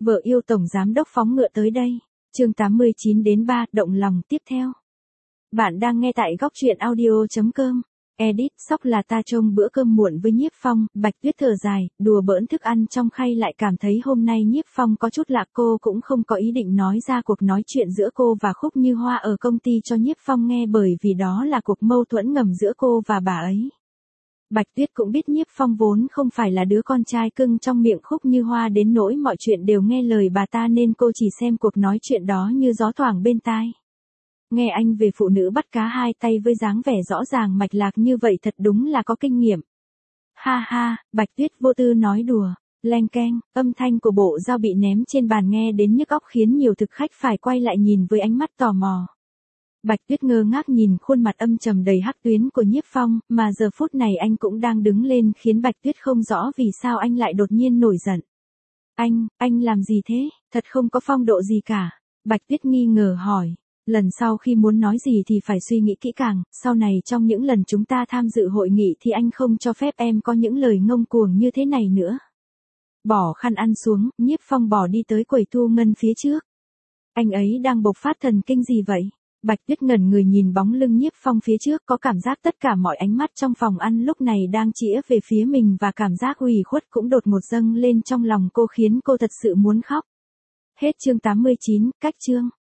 Vợ yêu tổng giám đốc phóng ngựa tới đây. Chương 89 đến 3, động lòng tiếp theo. Bạn đang nghe tại góc truyện audio.com. Edit, sóc là ta trông bữa cơm muộn với Nhiếp Phong, Bạch Tuyết thở dài, đùa bỡn thức ăn trong khay lại cảm thấy hôm nay Nhiếp Phong có chút lạ, cô cũng không có ý định nói ra cuộc nói chuyện giữa cô và Khúc Như Hoa ở công ty cho Nhiếp Phong nghe bởi vì đó là cuộc mâu thuẫn ngầm giữa cô và bà ấy. Bạch Tuyết cũng biết Nhiếp Phong vốn không phải là đứa con trai cưng trong miệng Khúc Như Hoa đến nỗi mọi chuyện đều nghe lời bà ta nên cô chỉ xem cuộc nói chuyện đó như gió thoảng bên tai. Nghe anh về phụ nữ bắt cá hai tay với dáng vẻ rõ ràng mạch lạc như vậy thật đúng là có kinh nghiệm. Ha ha, Bạch Tuyết vô tư nói đùa, leng keng, âm thanh của bộ dao bị ném trên bàn nghe đến nhức óc khiến nhiều thực khách phải quay lại nhìn với ánh mắt tò mò. Bạch Tuyết ngơ ngác nhìn khuôn mặt âm trầm đầy hắc tuyến của Nhiếp Phong, mà giờ phút này anh cũng đang đứng lên khiến Bạch Tuyết không rõ vì sao anh lại đột nhiên nổi giận. Anh làm gì thế, thật không có phong độ gì cả. Bạch Tuyết nghi ngờ hỏi. Lần sau khi muốn nói gì thì phải suy nghĩ kỹ càng, sau này trong những lần chúng ta tham dự hội nghị thì anh không cho phép em có những lời ngông cuồng như thế này nữa. Bỏ khăn ăn xuống, Nhiếp Phong bỏ đi tới quầy thu ngân phía trước. Anh ấy đang bộc phát thần kinh gì vậy? Bạch Tuyết ngẩn người nhìn bóng lưng Nhiếp Phong phía trước, có cảm giác tất cả mọi ánh mắt trong phòng ăn lúc này đang chĩa về phía mình và cảm giác ủy khuất cũng đột ngột dâng lên trong lòng cô khiến cô thật sự muốn khóc. Hết chương 89, cách chương.